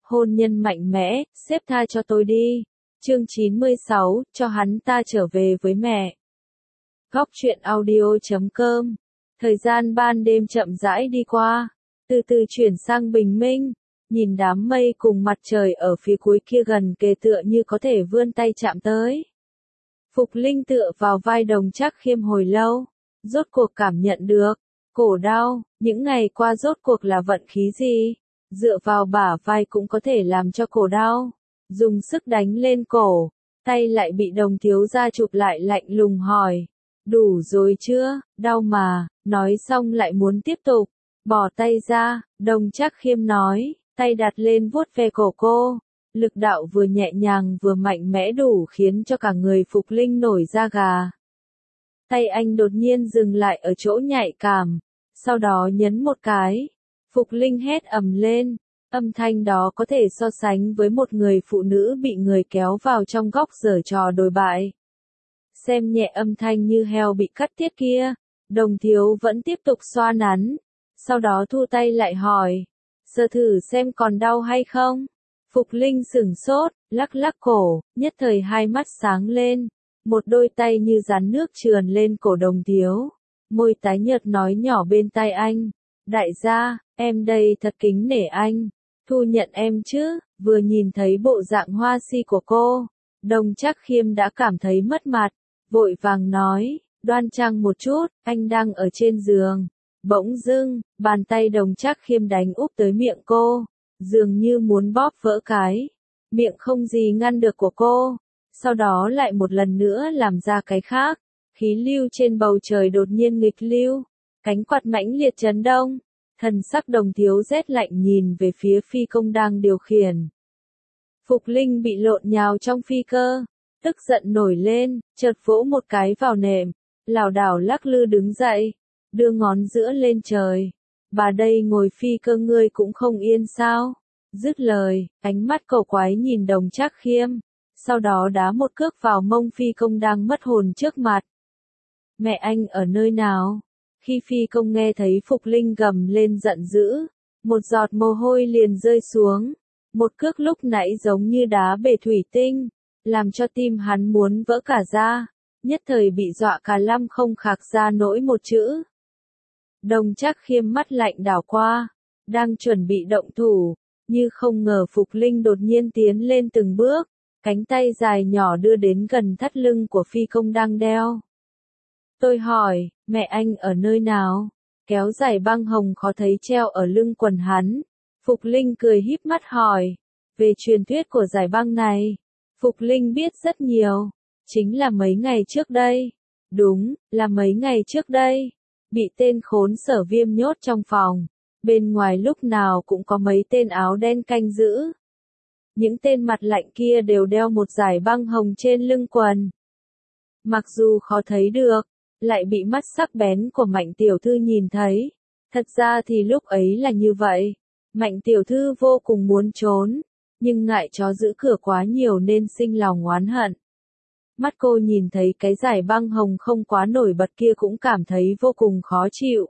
Hôn nhân mạnh mẽ, sếp tha cho tôi đi. Chương 96, cho hắn ta trở về với mẹ. Góc truyện audio.com. Thời gian ban đêm chậm rãi đi qua, từ từ chuyển sang bình minh, nhìn đám mây cùng mặt trời ở phía cuối kia gần kề tựa như có thể vươn tay chạm tới. Phục Linh tựa vào vai Đồng Trác Khiêm hồi lâu, rốt cuộc cảm nhận được, cổ đau, những ngày qua rốt cuộc là vận khí gì, dựa vào bả vai cũng có thể làm cho cổ đau, dùng sức đánh lên cổ, tay lại bị Đồng thiếu gia chụp lại lạnh lùng hỏi, đủ rồi chưa, đau mà, nói xong lại muốn tiếp tục, bỏ tay ra, Đồng Trác Khiêm nói, tay đặt lên vuốt ve cổ cô. Lực đạo vừa nhẹ nhàng vừa mạnh mẽ đủ khiến cho cả người Phục Linh nổi da gà. Tay anh đột nhiên dừng lại ở chỗ nhạy cảm, sau đó nhấn một cái. Phục Linh hét ầm lên, âm thanh đó có thể so sánh với một người phụ nữ bị người kéo vào trong góc giở trò đồi bại. Xem nhẹ âm thanh như heo bị cắt tiết kia, Đồng thiếu vẫn tiếp tục xoa nắn, sau đó thu tay lại hỏi, sờ thử xem còn đau hay không? Phục Linh sửng sốt, lắc lắc cổ, nhất thời hai mắt sáng lên, một đôi tay như rắn nước trườn lên cổ Đồng thiếu, môi tái nhợt nói nhỏ bên tai anh, đại gia, em đây thật kính nể anh, thu nhận em chứ, vừa nhìn thấy bộ dạng hoa si của cô, Đồng Trác Khiêm đã cảm thấy mất mặt, vội vàng nói, đoan trang một chút, anh đang ở trên giường, bỗng dưng, bàn tay Đồng Trác Khiêm đánh úp tới miệng cô. Dường như muốn bóp vỡ cái miệng không gì ngăn được của cô, sau đó lại một lần nữa làm ra cái khác, khí lưu trên bầu trời đột nhiên nghịch lưu, cánh quạt mãnh liệt chấn động, thần sắc Đồng thiếu rét lạnh nhìn về phía phi công đang điều khiển. Phục Linh bị lộn nhào trong phi cơ, tức giận nổi lên, chợt vỗ một cái vào nệm, lảo đảo lắc lư đứng dậy, đưa ngón giữa lên trời. Bà đây ngồi phi cơ ngươi cũng không yên sao? Dứt lời, ánh mắt cầu quái nhìn Đồng Trác Khiêm, sau đó đá một cước vào mông phi công đang mất hồn trước mặt. Mẹ anh ở nơi nào? Khi phi công nghe thấy Phục Linh gầm lên giận dữ, một giọt mồ hôi liền rơi xuống, một cước lúc nãy giống như đá bể thủy tinh, làm cho tim hắn muốn vỡ cả ra, nhất thời bị dọa cả lăm không khạc ra nổi một chữ. Đồng Trác Khiêm mắt lạnh đảo qua, đang chuẩn bị động thủ, như không ngờ Phục Linh đột nhiên tiến lên từng bước, cánh tay dài nhỏ đưa đến gần thắt lưng của phi công đang đeo. Tôi hỏi, mẹ anh ở nơi nào? Kéo giải băng hồng khó thấy treo ở lưng quần hắn. Phục Linh cười híp mắt hỏi, về truyền thuyết của giải băng này, Phục Linh biết rất nhiều, chính là mấy ngày trước đây. Đúng, là mấy ngày trước đây. Bị tên khốn Sở Viêm nhốt trong phòng, bên ngoài lúc nào cũng có mấy tên áo đen canh giữ. Những tên mặt lạnh kia đều đeo một dải băng hồng trên lưng quần. Mặc dù khó thấy được, lại bị mắt sắc bén của Mạnh tiểu thư nhìn thấy. Thật ra thì lúc ấy là như vậy. Mạnh tiểu thư vô cùng muốn trốn, nhưng ngại chó giữ cửa quá nhiều nên sinh lòng oán hận. Mắt cô nhìn thấy cái dải băng hồng không quá nổi bật kia cũng cảm thấy vô cùng khó chịu.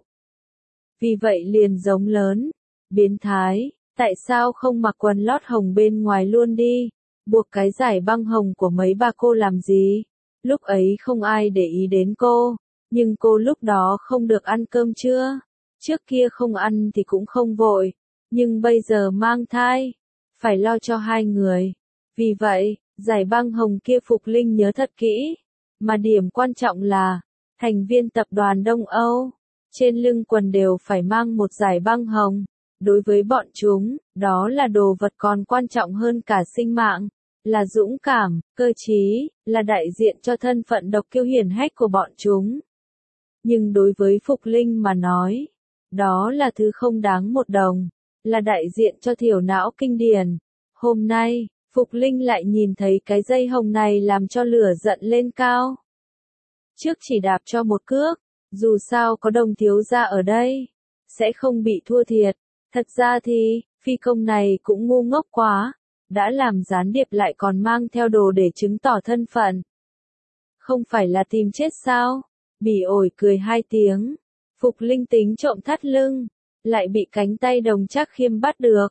Vì vậy liền giống lớn, biến thái, tại sao không mặc quần lót hồng bên ngoài luôn đi, buộc cái dải băng hồng của mấy bà cô làm gì? Lúc ấy không ai để ý đến cô, nhưng cô lúc đó không được ăn cơm trưa, trước kia không ăn thì cũng không vội, nhưng bây giờ mang thai, phải lo cho hai người. Vì vậy, dải băng hồng kia Phục Linh nhớ thật kỹ, mà điểm quan trọng là, thành viên tập đoàn Đông Âu, trên lưng quần đều phải mang một dải băng hồng. Đối với bọn chúng, đó là đồ vật còn quan trọng hơn cả sinh mạng, là dũng cảm, cơ trí, là đại diện cho thân phận độc kiêu hiển hách của bọn chúng. Nhưng đối với Phục Linh mà nói, đó là thứ không đáng một đồng, là đại diện cho thiểu não kinh điển. Hôm nay, Phục Linh lại nhìn thấy cái dây hồng này làm cho lửa giận lên cao. Trước chỉ đạp cho một cước, dù sao có Đồng thiếu gia ở đây, sẽ không bị thua thiệt. Thật ra thì, phi công này cũng ngu ngốc quá, đã làm gián điệp lại còn mang theo đồ để chứng tỏ thân phận. Không phải là tìm chết sao? Bỉ ổi cười hai tiếng. Phục Linh tính trộm thắt lưng, lại bị cánh tay Đồng Trác Khiêm bắt được.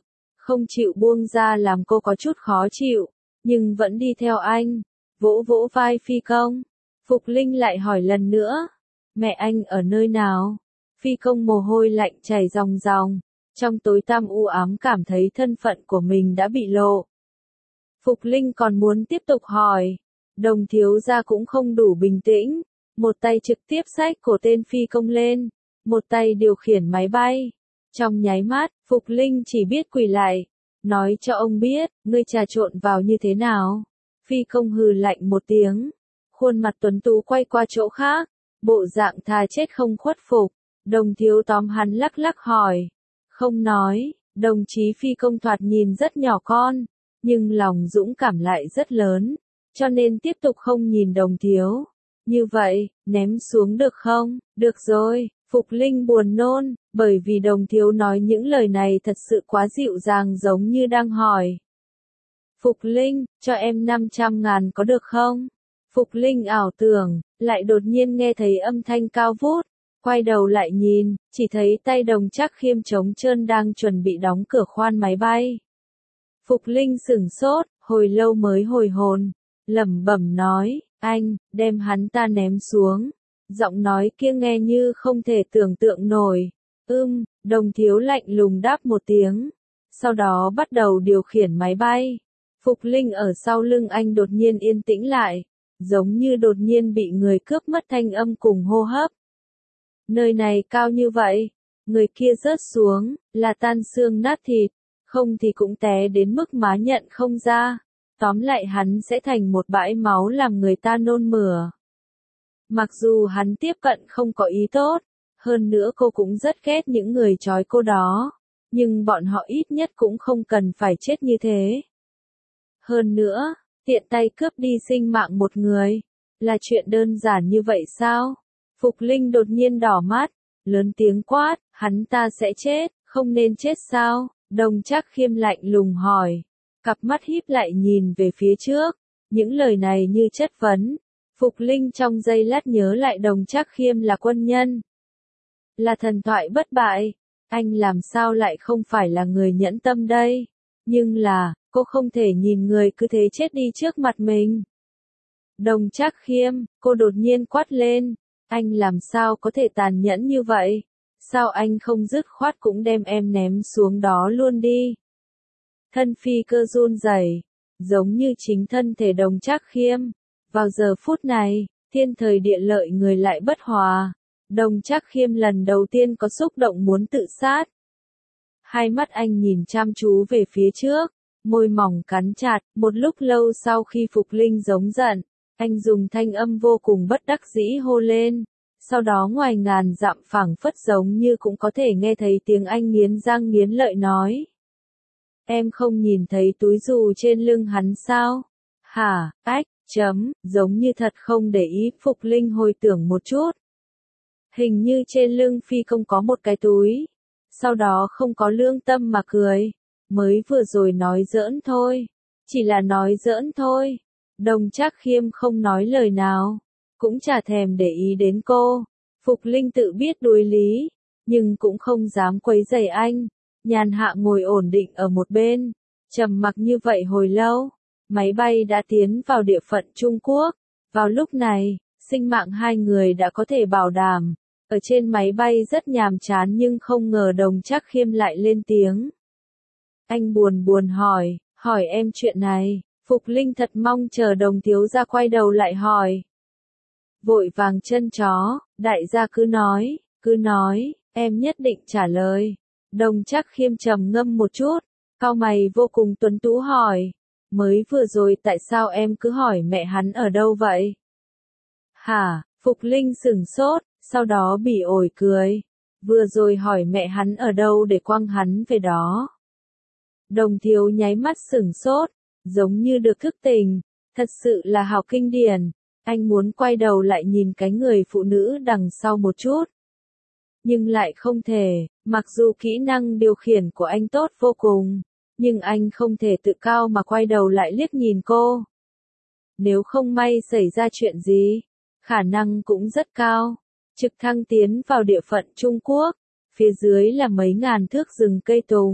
không chịu buông ra làm cô có chút khó chịu, nhưng vẫn đi theo anh, vỗ vỗ vai Phi Công. Phục Linh lại hỏi lần nữa, mẹ anh ở nơi nào? Phi Công mồ hôi lạnh chảy ròng ròng, trong tối tăm u ám cảm thấy thân phận của mình đã bị lộ. Phục Linh còn muốn tiếp tục hỏi, Đồng thiếu gia cũng không đủ bình tĩnh, một tay trực tiếp xách cổ tên Phi Công lên, một tay điều khiển máy bay. Trong nháy mắt, Phục Linh chỉ biết quỳ lại, nói cho ông biết, ngươi trà trộn vào như thế nào. Phi Công hừ lạnh một tiếng, khuôn mặt tuấn tú quay qua chỗ khác, bộ dạng thà chết không khuất phục. Đồng thiếu tóm hắn lắc lắc hỏi, không nói. Đồng chí Phi Công thoạt nhìn rất nhỏ con, nhưng lòng dũng cảm lại rất lớn, cho nên tiếp tục không nhìn Đồng thiếu. Như vậy, ném xuống được không? Được rồi. Phục Linh buồn nôn, bởi vì Đồng thiếu nói những lời này thật sự quá dịu dàng giống như đang hỏi. Phục Linh, cho em 500.000 có được không? Phục Linh ảo tưởng, lại đột nhiên nghe thấy âm thanh cao vút, quay đầu lại nhìn, chỉ thấy tay Đồng Trác Khiêm trống trơn đang chuẩn bị đóng cửa khoang máy bay. Phục Linh sửng sốt, hồi lâu mới hồi hồn, lẩm bẩm nói, anh, đem hắn ta ném xuống. Giọng nói kia nghe như không thể tưởng tượng nổi. Đồng thiếu lạnh lùng đáp một tiếng. Sau đó bắt đầu điều khiển máy bay. Phục Linh ở sau lưng anh đột nhiên yên tĩnh lại, giống như đột nhiên bị người cướp mất thanh âm cùng hô hấp. Nơi này cao như vậy, người kia rớt xuống, là tan xương nát thịt, không thì cũng té đến mức má nhận không ra. Tóm lại hắn sẽ thành một bãi máu làm người ta nôn mửa. Mặc dù hắn tiếp cận không có ý tốt, hơn nữa cô cũng rất ghét những người trói cô đó, nhưng bọn họ ít nhất cũng không cần phải chết như thế. Hơn nữa, tiện tay cướp đi sinh mạng một người, là chuyện đơn giản như vậy sao? Phục Linh đột nhiên đỏ mắt, lớn tiếng quát, hắn ta sẽ chết, không nên chết sao? Đồng Trác Khiêm lạnh lùng hỏi, cặp mắt híp lại nhìn về phía trước, những lời này như chất vấn. Phục Linh trong giây lát nhớ lại Đồng Trác Khiêm là quân nhân, là thần thoại bất bại, anh làm sao lại không phải là người nhẫn tâm đây? Nhưng là, cô không thể nhìn người cứ thế chết đi trước mặt mình. Đồng Trác Khiêm, cô đột nhiên quát lên, anh làm sao có thể tàn nhẫn như vậy? Sao anh không dứt khoát cũng đem em ném xuống đó luôn đi? Thân phi cơ run rẩy, giống như chính thân thể Đồng Trác Khiêm. Vào giờ phút này, thiên thời địa lợi người lại bất hòa. Đồng Trác Khiêm lần đầu tiên có xúc động muốn tự sát. Hai mắt anh nhìn chăm chú về phía trước, môi mỏng cắn chặt, một lúc lâu sau khi Phục Linh giống giận, anh dùng thanh âm vô cùng bất đắc dĩ hô lên. Sau đó ngoài ngàn dặm phảng phất giống như cũng có thể nghe thấy tiếng anh nghiến răng nghiến lợi nói. Em không nhìn thấy túi dù trên lưng hắn sao? Hả, giống như thật không để ý. Phục Linh hồi tưởng một chút. Hình như trên lưng Phi Công có một cái túi. Sau đó không có lương tâm mà cười. Mới vừa rồi nói giỡn thôi. Chỉ là nói giỡn thôi. Đồng Trác Khiêm không nói lời nào. Cũng chả thèm để ý đến cô. Phục Linh tự biết đối lý. Nhưng cũng không dám quấy rầy anh. Nhàn hạ ngồi ổn định ở một bên. Trầm mặc như vậy hồi lâu. Máy bay đã tiến vào địa phận Trung Quốc. Vào lúc này, sinh mạng hai người đã có thể bảo đảm. Ở trên máy bay rất nhàm chán nhưng không ngờ Đồng Trác Khiêm lại lên tiếng. Anh buồn hỏi em chuyện này. Phục Linh thật mong chờ Đồng thiếu gia quay đầu lại hỏi. Vội vàng chân chó, đại gia cứ nói, em nhất định trả lời. Đồng Trác Khiêm trầm ngâm một chút, cau mày vô cùng tuấn tú hỏi. Mới vừa rồi tại sao em cứ hỏi mẹ hắn ở đâu vậy? Hả? Phục Linh sửng sốt, sau đó bỉ ổi cười. Vừa rồi hỏi mẹ hắn ở đâu để quăng hắn về đó. Đồng thiếu nháy mắt sửng sốt, giống như được thức tỉnh, thật sự là hào kinh điển. Anh muốn quay đầu lại nhìn cái người phụ nữ đằng sau một chút. Nhưng lại không thể, mặc dù kỹ năng điều khiển của anh tốt vô cùng. Nhưng anh không thể tự cao mà quay đầu lại liếc nhìn cô. Nếu không may xảy ra chuyện gì, khả năng cũng rất cao. Trực thăng tiến vào địa phận Trung Quốc, phía dưới là mấy ngàn thước rừng cây tùng,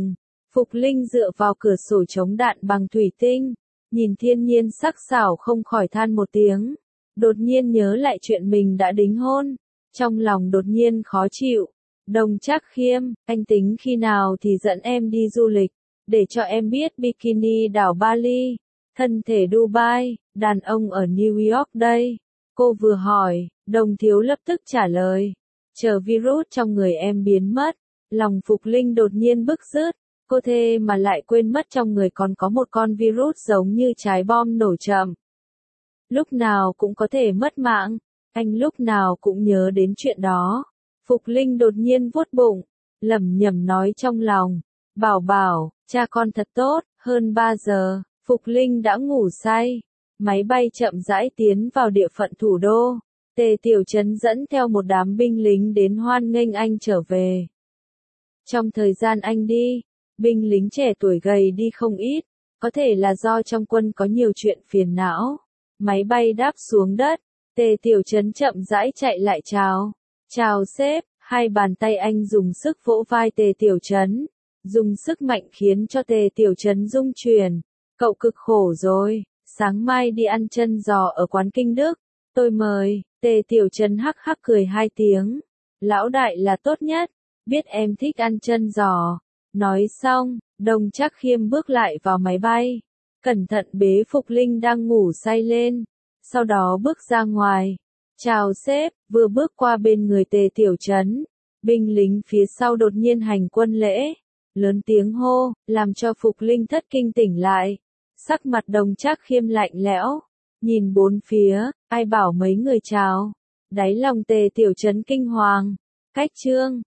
Phục Linh dựa vào cửa sổ chống đạn bằng thủy tinh, nhìn thiên nhiên sắc sảo không khỏi than một tiếng. Đột nhiên nhớ lại chuyện mình đã đính hôn, trong lòng đột nhiên khó chịu. Đồng Trác Khiêm, anh tính khi nào thì dẫn em đi du lịch, để cho em biết bikini đảo Bali, thân thể Dubai, đàn ông ở New York đây. Cô vừa hỏi, Đồng Thiếu lập tức trả lời. Chờ virus trong người em biến mất, lòng Phục Linh đột nhiên bứt rứt. Cô thế mà lại quên mất trong người còn có một con virus giống như trái bom nổ chậm. Lúc nào cũng có thể mất mạng, anh lúc nào cũng nhớ đến chuyện đó. Phục Linh đột nhiên vuốt bụng, lẩm nhẩm nói trong lòng, bảo bảo, cha con thật tốt. Hơn 3 giờ, Phục Linh đã ngủ say. Máy bay chậm rãi tiến vào địa phận thủ đô. Tề Tiểu Trấn dẫn theo một đám binh lính đến hoan nghênh anh trở về. Trong thời gian anh đi, binh lính trẻ tuổi gầy đi không ít, có thể là do trong quân có nhiều chuyện phiền não. Máy bay đáp xuống đất, Tề Tiểu Trấn chậm rãi chạy lại chào. Chào sếp, hai bàn tay anh dùng sức vỗ vai Tề Tiểu Trấn, dùng sức mạnh khiến cho Tề Tiểu Trấn rung chuyển. Cậu cực khổ rồi, sáng mai đi ăn chân giò ở quán Kinh Đức, tôi mời. Tề Tiểu Trấn hắc hắc cười hai tiếng. Lão đại là tốt nhất, biết em thích ăn chân giò. Nói xong, Đồng Trác Khiêm bước lại vào máy bay, cẩn thận bế Phục Linh đang ngủ say lên, sau đó bước ra ngoài. Chào sếp, vừa bước qua bên người Tề Tiểu Trấn, binh lính phía sau đột nhiên hành quân lễ, lớn tiếng hô, làm cho Phục Linh thất kinh tỉnh lại. Sắc mặt Đồng Trác Khiêm lạnh lẽo, nhìn bốn phía, ai bảo mấy người chào. Đáy lòng Tề Tiểu Trấn kinh hoàng. Cách chương